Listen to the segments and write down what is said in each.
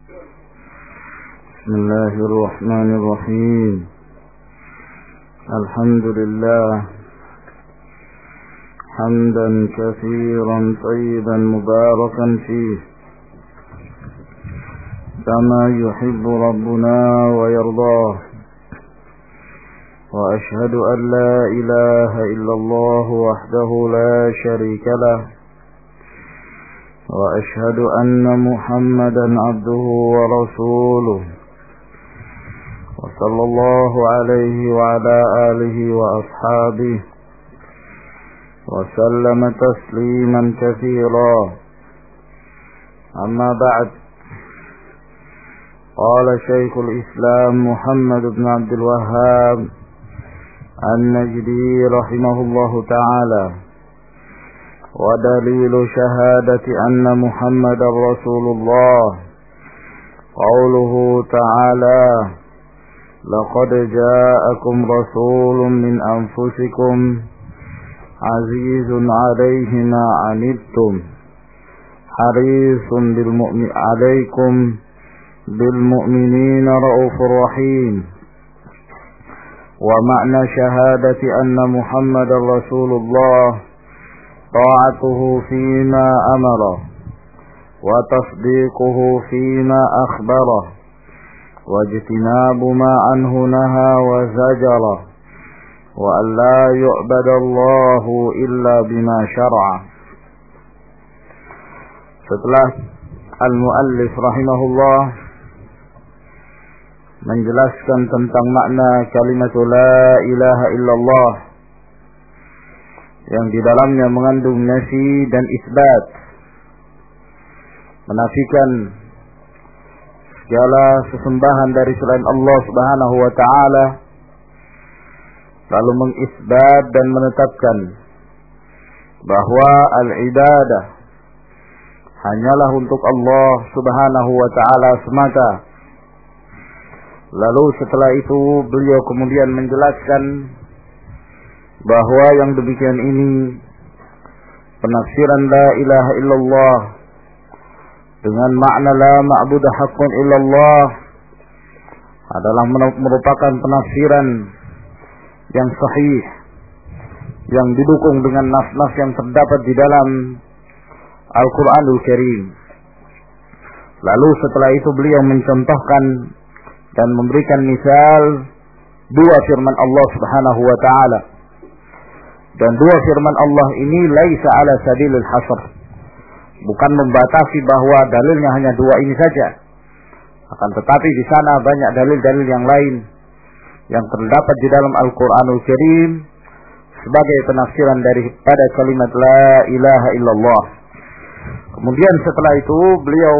بسم الله الرحمن الرحيم. الحمد لله حمدا كثيرا طيبا مباركا فيه كما يحب ربنا ويرضاه، وأشهد أن لا إله إلا الله وحده لا شريك له، وأشهد أن محمدا عبده ورسوله، وصلى الله عليه وعلى آله وأصحابه وسلم تسليما كثيرا. أما بعد، قال شيخ الإسلام محمد بن عبد الوهاب النجدي رحمه الله تعالى: ودليل شهادة أن محمد رسول الله قوله تعالى: لقد جاءكم رسول من أنفسكم عزيز عليه ما عنتم حريص عليكم بالمؤمنين رؤوف رحيم. ومعنى شهادة أن محمد رسول الله طاعته فيما أمره، وتصديقه فيما أخبره، واجتناب ما عنه نهى وزجره، وأن لا يعبد الله إلا بما شرع. Setelah al-muallif rahimahullah menjelaskan tentang makna kalimat la ilaha illallah yang di dalamnya mengandung nafi dan isbat, menafikan segala sesembahan dari selain Allah Subhanahu wa taala, lalu mengisbat dan menetapkan bahwa al-ibadah hanyalah untuk Allah Subhanahu wa taala semata. Lalu setelah itu beliau kemudian menjelaskan bahwa yang demikian ini penafsiran la ilaha illallah dengan makna la ma'budu haqqun illallah adalah merupakan penafsiran yang sahih, yang didukung dengan nas-nas yang terdapat di dalam Al-Quranul Karim. Lalu setelah itu beliau mencontohkan dan memberikan misal dua firman Allah Subhanahu wa taala. Dan dua firman Allah ini laisa ala sabilil hasr, bukan membatasi bahwa dalilnya hanya dua ini saja. Akan tetapi di sana banyak dalil-dalil yang lain yang terdapat di dalam Al-Quranul Karim sebagai penafsiran daripada kalimat la ilaha illallah. Kemudian setelah itu beliau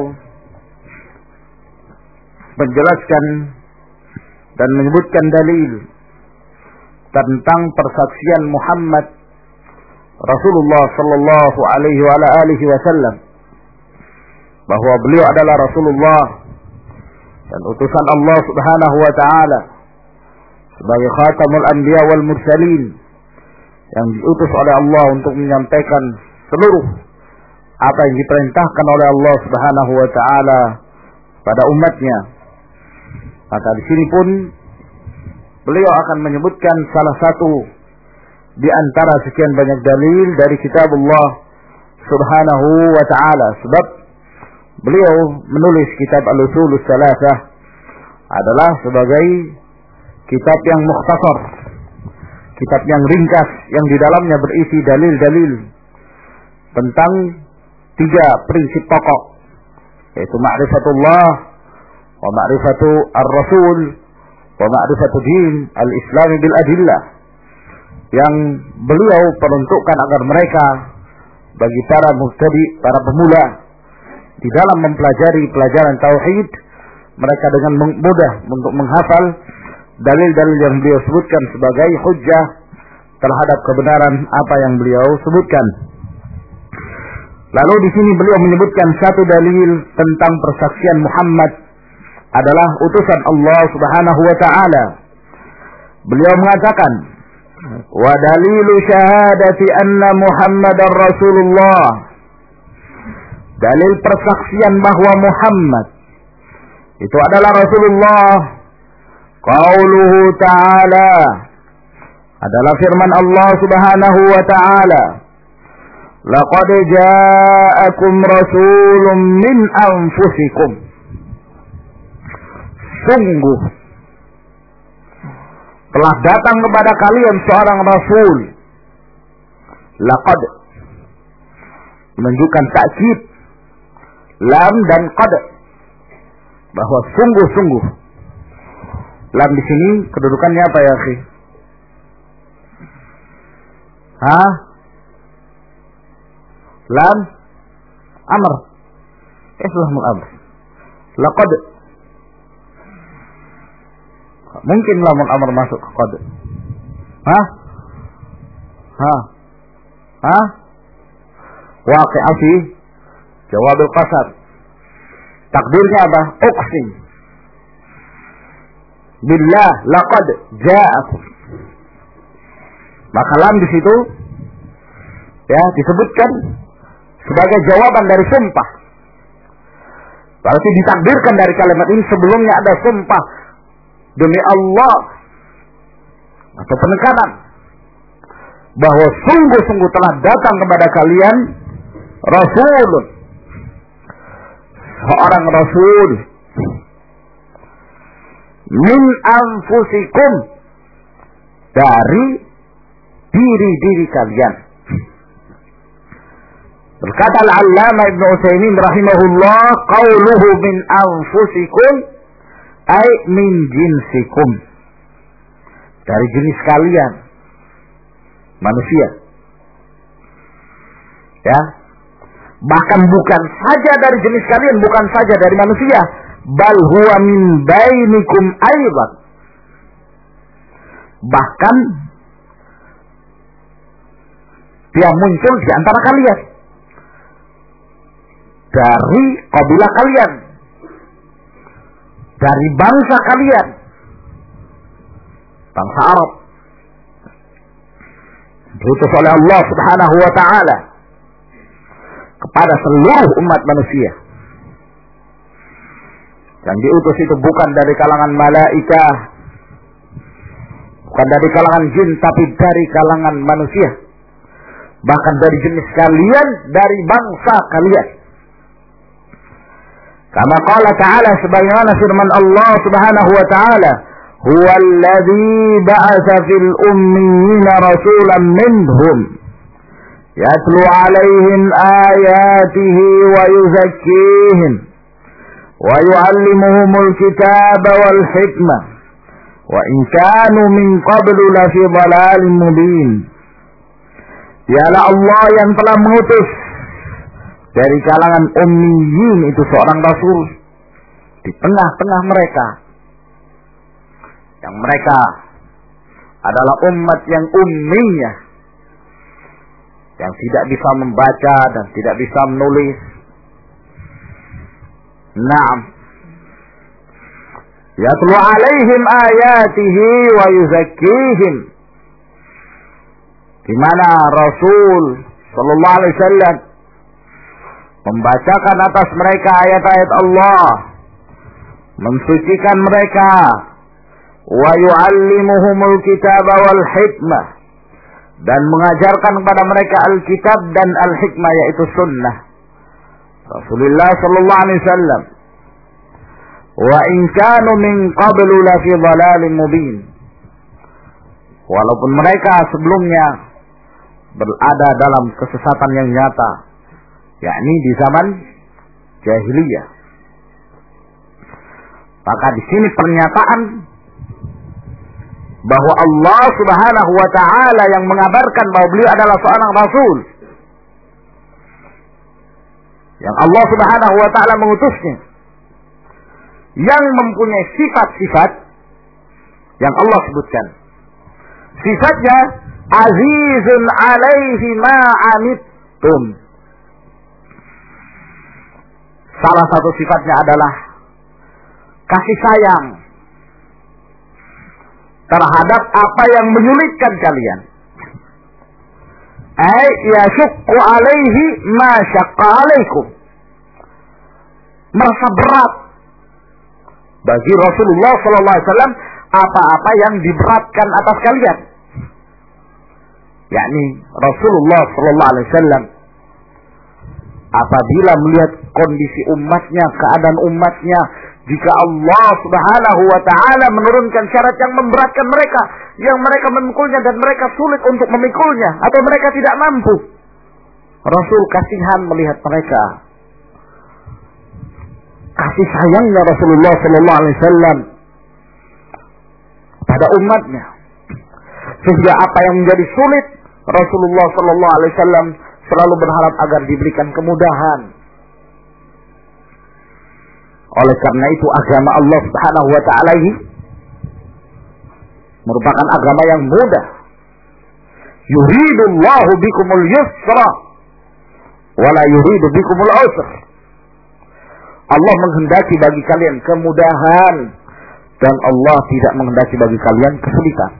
menjelaskan dan menyebutkan dalil tentang persaksian Muhammad Rasulullah sallallahu alaihi wa alihi wasallam, bahwa beliau adalah Rasulullah dan utusan Allah Subhanahu wa taala sebagai khatamul anbiya wal mursalin, yang diutus oleh Allah untuk menyampaikan seluruh apa yang diperintahkan oleh Allah Subhanahu wa taala pada umatnya. Maka di sini pun beliau akan menyebutkan salah satu di antara sekian banyak dalil dari kitab Allah Subhanahu wa taala, sebab beliau menulis kitab Al-Usulus Salasah adalah sebagai kitab yang mukhtasar, kitab yang ringkas, yang di dalamnya berisi dalil-dalil tentang tiga prinsip pokok, yaitu ma'rifatullah wa ma'rifatu ar-rasul wa ma'rifatu din al-islam bil adillah, yang beliau peruntukkan agar mereka, bagi para mubtadi, para pemula di dalam mempelajari pelajaran tauhid, mereka dengan mudah untuk menghafal dalil-dalil yang beliau sebutkan sebagai hujjah terhadap kebenaran apa yang beliau sebutkan. Lalu di sini beliau menyebutkan satu dalil tentang persaksian Muhammad adalah utusan Allah Subhanahu wa taala. Beliau mengatakan, "Wa dalilu syahadati anna Muhammadar Rasulullah." Dalil persaksian bahwa Muhammad Itu adalah Rasulullah. Qauluhu ta'ala adalah firman Allah Subhanahu wa ta'ala. Laqad ja'akum rasulun min anfusikum. Sungguh telah datang kepada kalian seorang rasul. Laqad menunjukkan takkid, lam dan qad, bahwa sungguh-sungguh. Lam di sini kedudukannya apa ya, akhi? Lam amr. Islamul amr. Laqad. Mungkin lamul amr masuk ke qad. Waqi'ah fi jawabul qasam. Takdirnya apa? Uqsim billah laqad ja'akum. Maka lam di situ ya disebutkan sebagai jawaban dari sumpah. Berarti ditakdirkan dari kalimat ini sebelumnya ada sumpah demi Allah atau penekanan bahwa sungguh-sungguh telah datang kepada kalian Rasulun, seorang Rasul min anfusikum, dari diri-diri kalian. Berkata Al-Allamah Ibnu Utsaimin rahimahullah, qauluhu min anfusikum ay min jinsikum, dari jenis kalian manusia. Ya. Bahkan bukan saja dari jenis kalian, bukan saja dari manusia, bal huwa min bainikum aidan. Bahkan dia muncul di antara kalian, dari kabilah kalian, dari bangsa kalian, bangsa Arab, diutus oleh Allah Subhanahu wa ta'ala kepada seluruh umat manusia. Yang diutus itu bukan dari kalangan malaikah, bukan dari kalangan jin, tapi dari kalangan manusia. Bahkan dari jenis kalian, dari bangsa kalian. Kama qala ta'ala, sebagaimana firman Allah Subhanahu wa ta'ala, huwa alladhi ba'atha fil ummiyina rasulan minhum yatlu 'alaihim ayatihi wa yuzakkihim wa yu'allimuhumul kitaba wal hikmah wa in kanu min qablu lafi dhalalin mubin. Dialah Allah yang telah mengutus dari kalangan ummiyin itu seorang rasul di tengah-tengah mereka, yang mereka adalah umat yang ummiyah, yang tidak bisa membaca dan tidak bisa menulis. Naam. Yatlu 'alaihim ayatihi wa yuzakkihim, di mana Rasul sallallahu alaihi wasallam membacakan atas mereka ayat-ayat Allah, mensucikan mereka, wa yu'allimuhumul kitaba wal hikmah, dan mengajarkan kepada mereka Alkitab dan Al-Hikmah, yaitu sunnah Rasulullah sallallahu alaihi wasallam. Wa in kanu min qablu la fi dhalalin mubin, walaupun mereka sebelumnya berada dalam kesesatan yang nyata, yakni di zaman jahiliyah. Maka di sini pernyataan bahwa Allah Subhanahu wa ta'ala yang mengabarkan bahwa beliau adalah seorang rasul yang Allah Subhanahu wa ta'ala mengutusnya, yang mempunyai sifat-sifat yang Allah sebutkan. Sifatnya azizun alaihi ma anittum. Salah satu sifatnya adalah kasih sayang terhadap apa yang menyulitkan kalian. Ay yashqu alaihi ma syaqqa alaikum. Merasa berat bagi Rasulullah sallallahu alaihi wasallam apa-apa yang diberatkan atas kalian. Yakni Rasulullah sallallahu alaihi wasallam apabila melihat kondisi umatnya, keadaan umatnya, jika Allah Subhanahu wa taala menurunkan syarat yang memberatkan mereka, yang mereka memikulnya dan mereka sulit untuk memikulnya atau mereka tidak mampu, Rasul kasihan melihat mereka. Kasih sayangnya Rasulullah sallallahu alaihi wasallam pada umatnya, sehingga apa yang menjadi sulit Rasulullah sallallahu alaihi wasallam selalu berharap agar diberikan kemudahan. Oleh karena itu agama Allah Subhanahu wa taala ini merupakan agama yang mudah. Yuridullahu bikumul yusra wa la yuridu bikumul usra. Allah menghendaki bagi kalian kemudahan dan Allah tidak menghendaki bagi kalian kesulitan.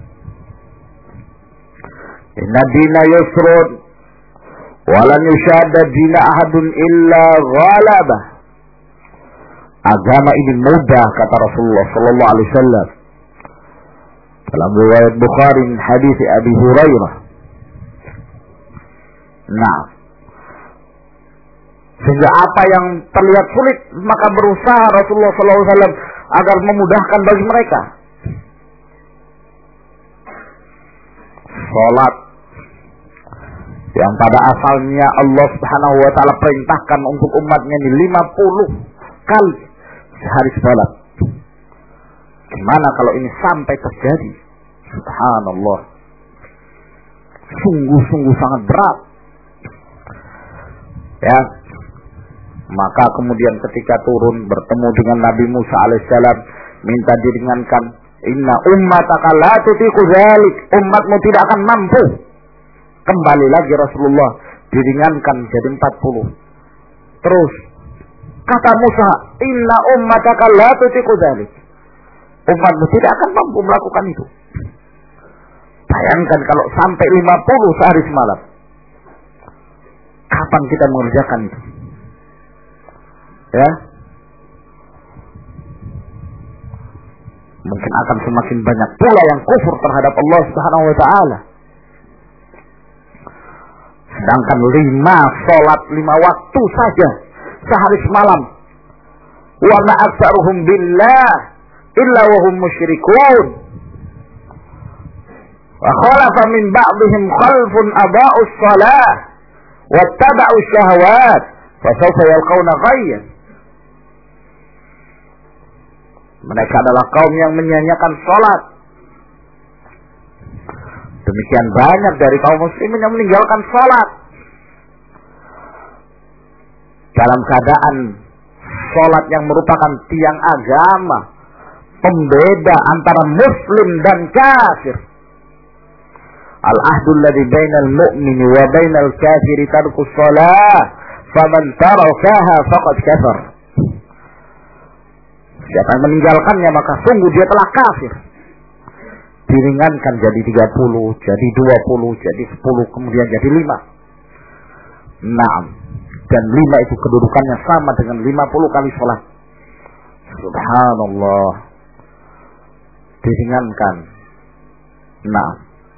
Inna dina yusrun wa lan yushadda dina ahadun illa ghalabah. Agama ini mudah, kata Rasulullah sallallahu alaihi wasallam dalam riwayat Bukhari hadis Abi Hurairah. Nah, sehingga apa yang terlihat sulit maka berusaha Rasulullah sallallahu alaihi wasallam agar memudahkan bagi mereka. Salat yang pada asalnya Allah Subhanahu wa taala perintahkan untuk umatnya ini 50 kali sehari salat. Gimana kalau ini sampai terjadi? Subhanallah. Sungguh-sungguh sangat berat. Ya. Maka kemudian ketika turun bertemu dengan Nabi Musa alaihissalam, minta diringankan. Inna ummataka la tutiqu dzalik. Umatmu tidak akan mampu. Kembali lagi Rasulullah diringankan jadi 40. Terus kata Musa, inna ummataka la tutiqu dzalik. Umatmu tidak akan mampu melakukan itu. Bayangkan kalau sampai 50 sehari semalam. Kapan kita mengerjakan itu? Ya. Mungkin akan semakin banyak pula yang kufur terhadap Allah Subhanahu wa taala. Sedangkan 5 salat 5 waktu saja sehari semalam. Wa ma aktsaruhum billah illa wa hum musyrikun. Wa khalafa min ba'dihim khalfun adaa'us shalah wattaba'us syahawat fa sawfa yalqawna ghayyan. Mereka adalah kaum yang menyanyiakan salat. Demikian banyak dari kaum muslimin yang meninggalkan salat dalam keadaan salat yang merupakan tiang agama, pembeda antara muslim dan kafir. Al-ahdu alladhi bainal mu'mini wa bainal kafiri tarku shalah faman tarakaha faqad kafar. Siapa yang meninggalkannya maka sungguh dia telah kafir. Diringankan jadi 30, jadi 20, jadi 10, kemudian jadi 5. Naam. Dan 5 itu kedudukannya sama dengan 50 kali sholat. Subhanallah. Diringankan. Naam.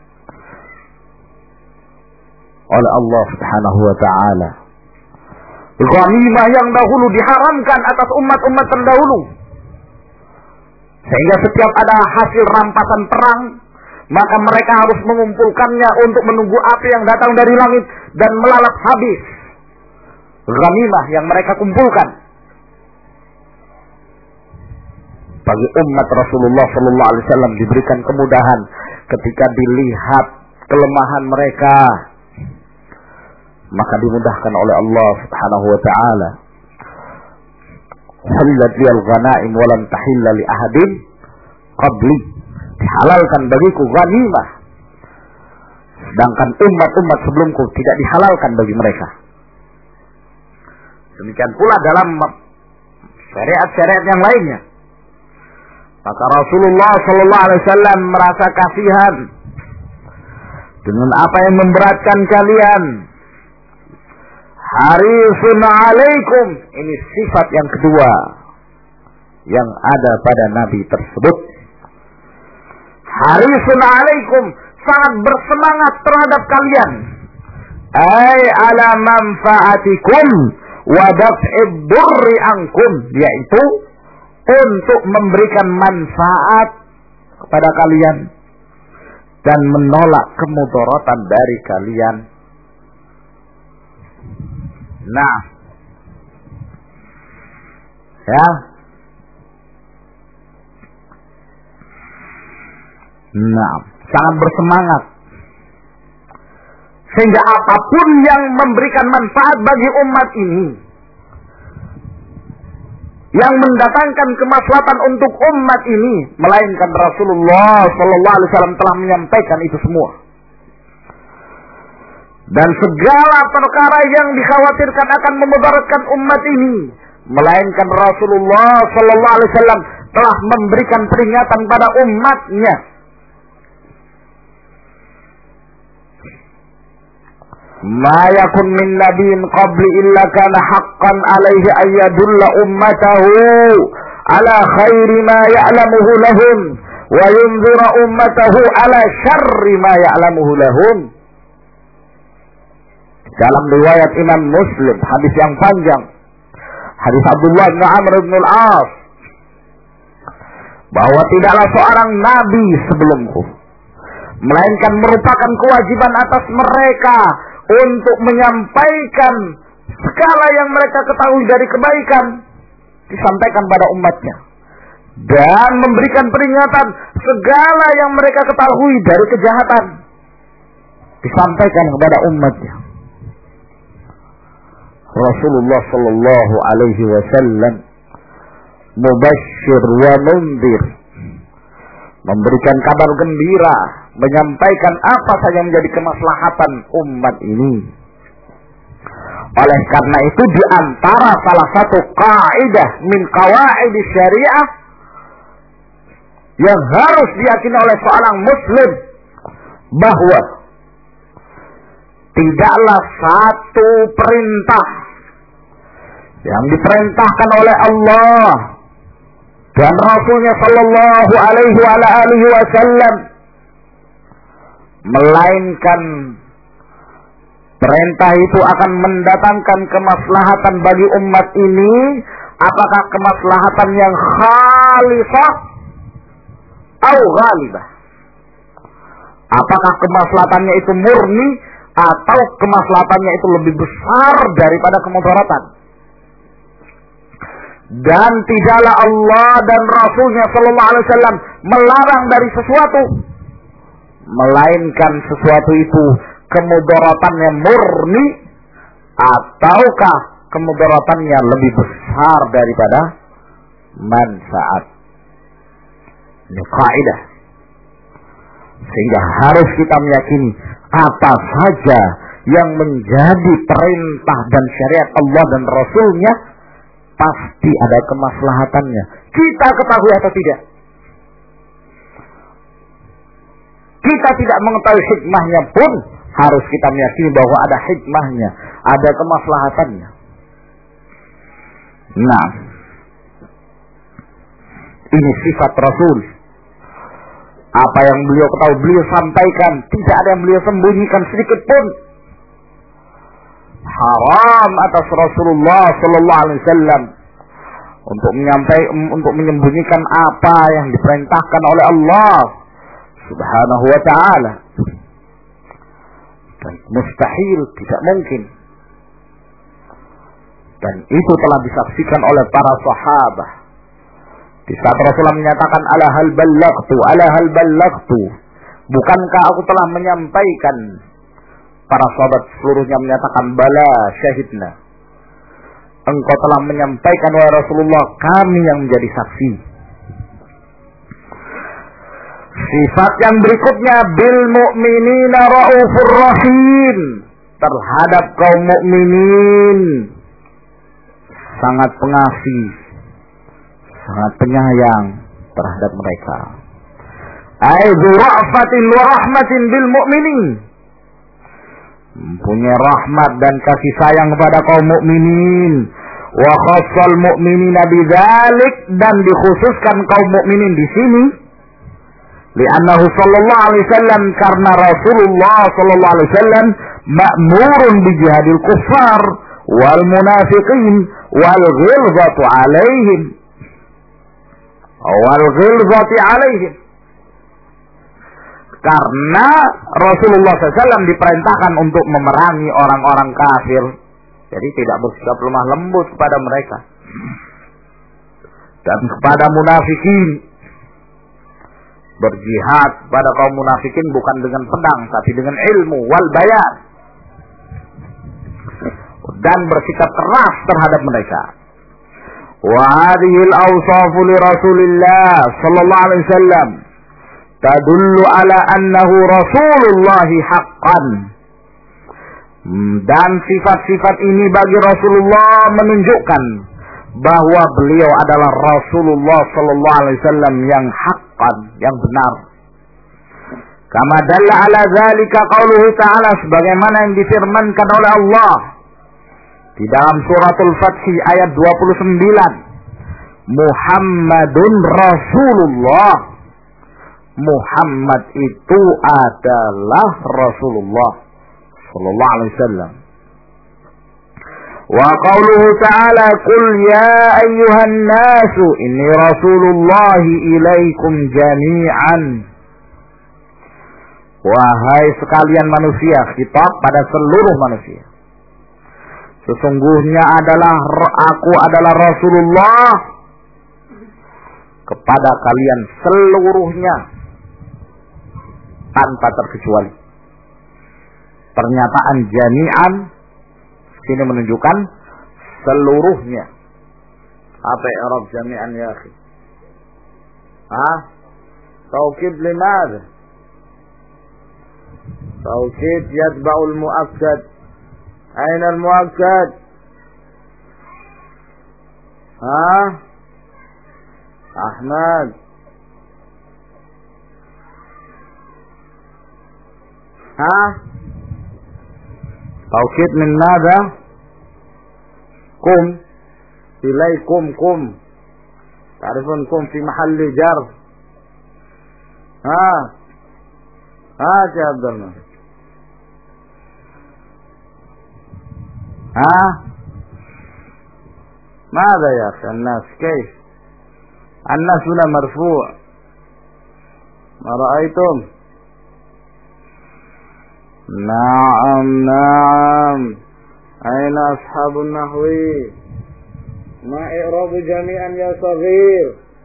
Oleh Allah Subhanahu wa ta'ala. Ghanimah yang dahulu diharamkan atas umat-umat terdahulu. Sehingga setiap ada hasil rampasan perang, maka mereka harus mengumpulkannya untuk menunggu api yang datang dari langit dan melalap habis ghanimah yang mereka kumpulkan. Bagi umat Rasulullah sallallahu alaihi wasallam diberikan kemudahan ketika dilihat kelemahan mereka, maka dimudahkan oleh Allah Subhanahu wa taala. Halat liyal ghanaim wa lam tahilla li ahadin qabli. Dihalalkan bagiku ghanimah, sedangkan umat-umat sebelumku tidak dihalalkan bagi mereka. Demikian pula dalam syariat-syariat yang lainnya. Maka Rasulullah sallallahu alaihi wasallam merasa kasihan dengan apa yang memberatkan kalian. Harisun alaikum, ini sifat yang kedua. yang ada pada Nabi tersebut. Harisun alaikum, sangat bersemangat terhadap kalian. Ay ala manfaatikum wa daf'id durri ankum, yaitu untuk memberikan manfaat kepada kalian dan menolak kemudaratan dari kalian. Nah, ya. Nah, sangat bersemangat. Sehingga apapun yang memberikan manfaat bagi umat ini, yang mendatangkan kemaslahatan untuk umat ini, melainkan Rasulullah sallallahu alaihi wasallam telah menyampaikan itu semua. Dan segala perkara yang dikhawatirkan akan memudaratkan umat ini, melainkan Rasulullah sallallahu alaihi wasallam telah memberikan peringatan pada umatnya. Ma yakun min nabiyyin qabli illa kana haqqan alaihi an yadulla ummatahu ala khairi ma ya'lamuhu lahum wa yunzira ummatahu ala syarri ma ya'lamuhu lahum. Dalam riwayat Imam Muslim, hadis yang panjang, hadis Abdullah bin Amr bin al-As, bahwa tidaklah seorang nabi sebelumku, melainkan merupakan kewajiban atas mereka untuk menyampaikan segala yang mereka ketahui dari kebaikan, disampaikan pada umatnya, dan memberikan peringatan segala yang mereka ketahui dari kejahatan, disampaikan kepada umatnya. Rasulullah sallallahu alaihi wasallam mubashshir wa mundir, memberikan kabar gembira, menyampaikan apa saja menjadi kemaslahatan umat ini. Oleh karena itu, di antara salah satu kaidah min qawaid syariah yang harus diyakini oleh seorang muslim, bahwa tidaklah satu perintah yang diperintahkan oleh Allah dan Rasulnya sallallahu alaihi wasallam, melainkan perintah itu akan mendatangkan kemaslahatan bagi umat ini. Apakah kemaslahatan yang khalisah atau ghalibah? Apakah kemaslahatannya itu murni atau kemaslahatannya itu lebih besar daripada kemudaratan? Dan tidaklah Allah dan Rasulnya sallallahu alaihi wasallam melarang dari sesuatu, melainkan sesuatu itu kemudaratannya murni ataukah kemudaratannya lebih besar daripada manfaat. Ini kaidah. Sehingga harus kita meyakini apa saja yang menjadi perintah dan syariat Allah dan Rasulnya pasti ada kemaslahatannya. Kita ketahui atau tidak, kita tidak mengetahui hikmahnya pun harus kita meyakini bahwa ada hikmahnya, ada kemaslahatannya. Nah, ini sifat Rasul. Apa yang beliau ketahui, beliau sampaikan. Tidak ada yang beliau sembunyikan sedikit pun. Haram atas Rasulullah sallallahu alaihi wasallam untuk menyembunyikan apa yang diperintahkan oleh Allah Subhanahu wa ta'ala. Dan mustahil, tidak mungkin. Dan itu telah disaksikan oleh para sahabat. Di saat Rasulullah menyatakan ala hal ballagtu, bukankah aku telah menyampaikan? Para sahabat seluruhnya menyatakan bala syahidna. Engkau telah menyampaikan wahai Rasulullah, kami yang menjadi saksi. Sifat yang berikutnya, bil mu'minina raufur rahim, terhadap kaum mukminin sangat pengasih, sangat penyayang terhadap mereka. Aizu ra'fatin wa rahmatin bil mu'minin, mempunyai rahmat dan kasih sayang kepada kaum mukminin. Wa khassal mu'minina bidzalik, dan dikhususkan kaum mukminin di sini. Li'annahu sallallahu alaihi wasallam, karena Rasulullah sallallahu alaihi wasallam ma'murun bi jihadil kuffar wal munafiqin wal ghilzati alaihim. Wal ghilzati alaihim. Karena Rasulullah SAW diperintahkan untuk memerangi orang-orang kafir. Jadi tidak bersikap lemah lembut kepada mereka. Dan kepada munafikin. Berjihad pada kaum munafikin bukan dengan pedang, tapi dengan ilmu wal bayan. Dan bersikap keras terhadap mereka. Wa hadhil awsafu li Rasulillah sallallahu alaihi wasallam tadullu ala annahu Rasulullah haqqan. Dan sifat-sifat ini bagi Rasulullah menunjukkan bahwa beliau adalah Rasulullah sallallahu alaihi wasallam yang haqqan, yang benar. Kama dalla ala dzalika qauluhu ta'ala, sebagaimana yang difirmankan oleh Allah di dalam suratul Fath ayat 29. Muhammadun Rasulullah. Muhammad itu adalah Rasulullah sallallahu alaihi wasallam. Wa qauluhu ta'ala, qul ya ayyuhan nasu inni Rasulullah ilaikum jami'an. Wahai sekalian manusia, khitab pada seluruh manusia. Sesungguhnya aku adalah Rasulullah kepada kalian seluruhnya tanpa terkecuali. Pernyataan jami'an sini menunjukkan seluruhnya. Apa i'rab jami'an ya akhi? Taukid limadha? Taukid yatba'ul mu'akkad. Aina al-mu'akkad? Ahmad. Taukid min madha? Kum. Ilaikum kum. Ta'rifun kum fi mahalli jar. Ya Abdullah. ماذا يا أخي الناس كيف الناس هنا مرفوع ما رأيتم نعم أين أصحاب النحو ما إعراب جميعا يا صغير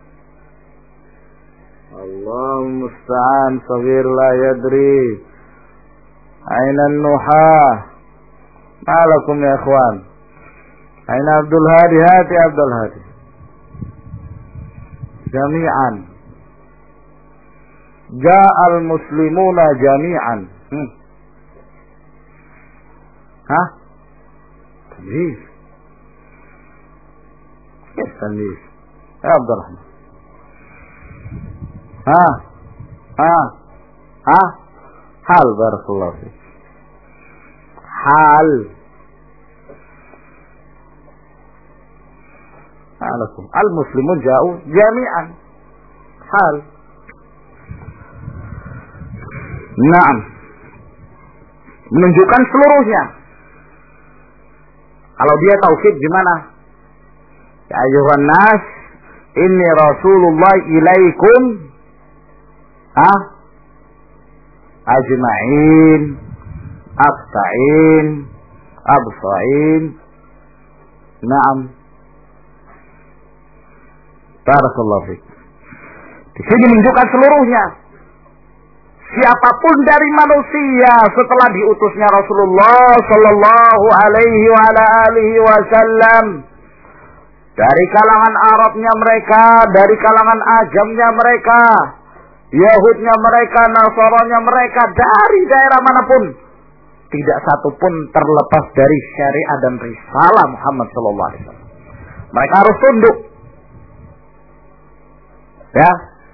الله المستعان صغير لا يدري أين النحاة ما لكم يا إخوان أين عبد الهادي هات يا عبد الهادي جميعا جاء المسلمون جميعا تمييز كيف تمييز يا عبد الرحمن حال بارك الله فيك حال المسلمون جاءوا جميعا حال. Naam, menunjukkan seluruhnya. Kalau dia taukid gimana? Ya ayuhan nas inni Rasulullah ilaikum ajma'in absa'in absa'in. Naam. Barakallahu fiik. Di sini menunjukkan seluruhnya. Siapapun dari manusia setelah diutusnya Rasulullah sallallahu alaihi wa alihi wasallam, dari kalangan Arabnya mereka, dari kalangan Ajamnya mereka, Yahudnya mereka, Nasaranya mereka, dari daerah manapun, tidak satu pun terlepas dari syariat dan risalah Muhammad sallallahu alaihi wasallam. Mereka harus tunduk. Ya.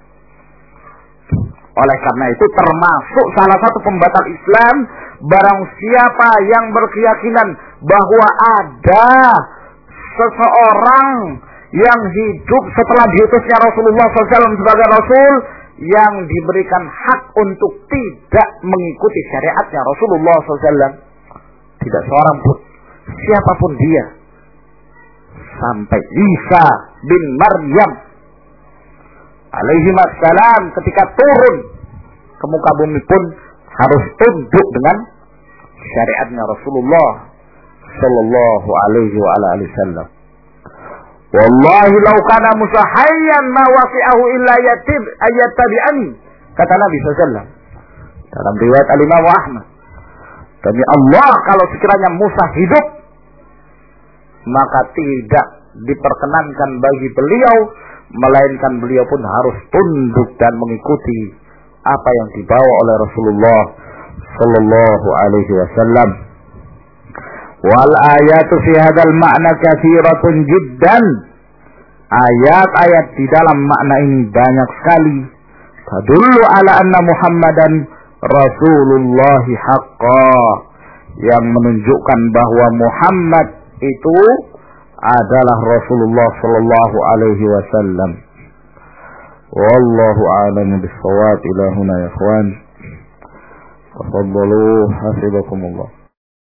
Oleh karena itu termasuk salah satu pembatal Islam barang siapa yang berkeyakinan bahwa ada seseorang yang hidup setelah diutusnya Rasulullah SAW sebagai Rasul, yang diberikan hak untuk tidak mengikuti syariatnya Rasulullah SAW. Tidak seorang pun, siapapun dia, sampai Isa bin Maryam alaihi wassalam ketika turun ke muka bumi pun harus tunduk dengan syariatnya Rasulullah sallallahu alaihi wasallam. Wallahi law kana Musa hayyan ma wasi'ahu illa yattabi'ani, kata Nabi sallallahu dalam riwayat Al-Imam Ahmad. Demi Allah, kalau sekiranya Musa hidup, maka tidak diperkenankan bagi beliau, melainkan beliau pun harus tunduk dan mengikuti apa yang dibawa oleh Rasulullah sallallahu alaihi wasallam. Wal ayatu fi hadzal ma'na katsiratun jiddan. Ayat-ayat di dalam makna ini banyak sekali. Tadullu ala anna Muhammadan Rasulullah haqqan, yang menunjukkan bahwa Muhammad itu adalah Rasulullah sallallahu alaihi wasallam. Wallahu a'lam bis-shawab. Ila huna ya ikhwan. Tafaddalu, hafizakumullah.